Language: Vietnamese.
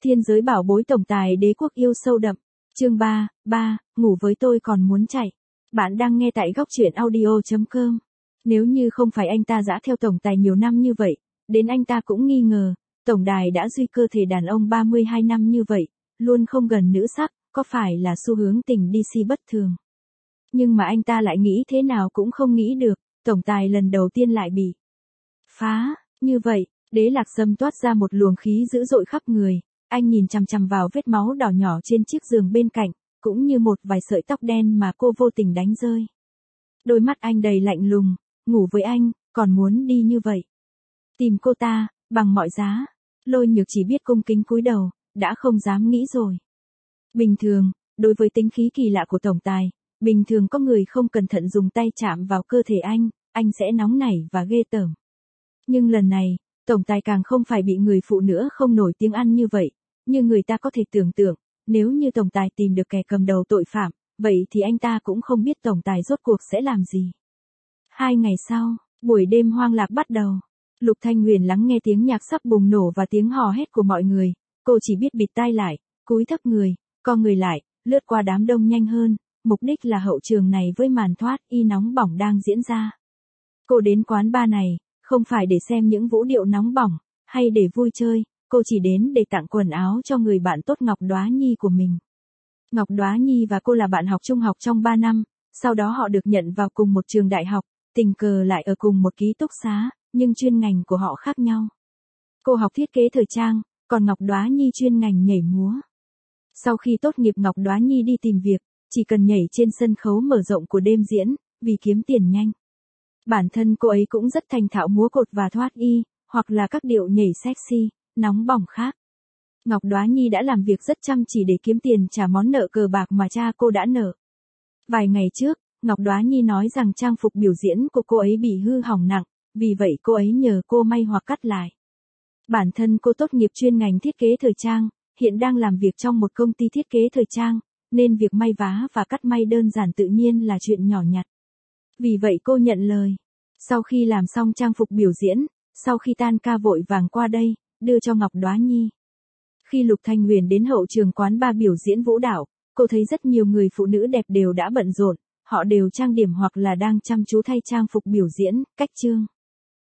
Thiên giới bảo bối tổng tài đế quốc yêu sâu đậm. Chương 3, ngủ với tôi còn muốn chạy. Bạn đang nghe tại góc truyện audio.com. Nếu như không phải anh ta dã theo tổng tài nhiều năm như vậy, đến anh ta cũng nghi ngờ, tổng đài đã duy cơ thể đàn ông 32 năm như vậy, luôn không gần nữ sắc, có phải là xu hướng tình DC bất thường. Nhưng mà anh ta lại nghĩ thế nào cũng không nghĩ được, tổng tài lần đầu tiên lại bị phá, như vậy, Đế Lạc Sâm toát ra một luồng khí dữ dội khắp người, anh nhìn chằm chằm vào vết máu đỏ nhỏ trên chiếc giường bên cạnh, cũng như một vài sợi tóc đen mà cô vô tình đánh rơi. Đôi mắt anh đầy lạnh lùng, ngủ với anh, còn muốn đi như vậy. Tìm cô ta, bằng mọi giá. Lôi Nhược chỉ biết cung kính cúi đầu, đã không dám nghĩ rồi. Bình thường, đối với tính khí kỳ lạ của tổng tài, bình thường có người không cẩn thận dùng tay chạm vào cơ thể anh sẽ nóng nảy và ghê tởm. Nhưng lần này, tổng tài càng không phải bị người phụ nữ không nổi tiếng ăn như vậy, như người ta có thể tưởng tượng, nếu như tổng tài tìm được kẻ cầm đầu tội phạm, vậy thì anh ta cũng không biết tổng tài rốt cuộc sẽ làm gì. 2 ngày sau, buổi đêm hoang lạc bắt đầu. Lục Thanh Huyền lắng nghe tiếng nhạc sắp bùng nổ và tiếng hò hét của mọi người, cô chỉ biết bịt tai lại, cúi thấp người, co người lại, lướt qua đám đông nhanh hơn, mục đích là hậu trường này với màn thoát y nóng bỏng đang diễn ra. Cô đến quán bar này, không phải để xem những vũ điệu nóng bỏng, hay để vui chơi, cô chỉ đến để tặng quần áo cho người bạn tốt Ngọc Đóa Nhi của mình. Ngọc Đóa Nhi và cô là bạn học trung học trong 3 năm, sau đó họ được nhận vào cùng một trường đại học, tình cờ lại ở cùng một ký túc xá, nhưng chuyên ngành của họ khác nhau. Cô học thiết kế thời trang, còn Ngọc Đóa Nhi chuyên ngành nhảy múa. Sau khi tốt nghiệp Ngọc Đóa Nhi đi tìm việc, chỉ cần nhảy trên sân khấu mở rộng của đêm diễn, vì kiếm tiền nhanh. Bản thân cô ấy cũng rất thành thạo múa cột và thoát y, hoặc là các điệu nhảy sexy, nóng bỏng khác. Ngọc Đóa Nhi đã làm việc rất chăm chỉ để kiếm tiền trả món nợ cờ bạc mà cha cô đã nợ. Vài ngày trước, Ngọc Đóa Nhi nói rằng trang phục biểu diễn của cô ấy bị hư hỏng nặng, vì vậy cô ấy nhờ cô may hoặc cắt lại. Bản thân cô tốt nghiệp chuyên ngành thiết kế thời trang, hiện đang làm việc trong một công ty thiết kế thời trang, nên việc may vá và cắt may đơn giản tự nhiên là chuyện nhỏ nhặt. Vì vậy cô nhận lời. Sau khi làm xong trang phục biểu diễn, sau khi tan ca vội vàng qua đây, đưa cho Ngọc Đóa Nhi. Khi Lục Thanh Huyền đến hậu trường quán bar biểu diễn vũ đạo, cô thấy rất nhiều người phụ nữ đẹp đều đã bận rộn, họ đều trang điểm hoặc là đang chăm chú thay trang phục biểu diễn, cách chương.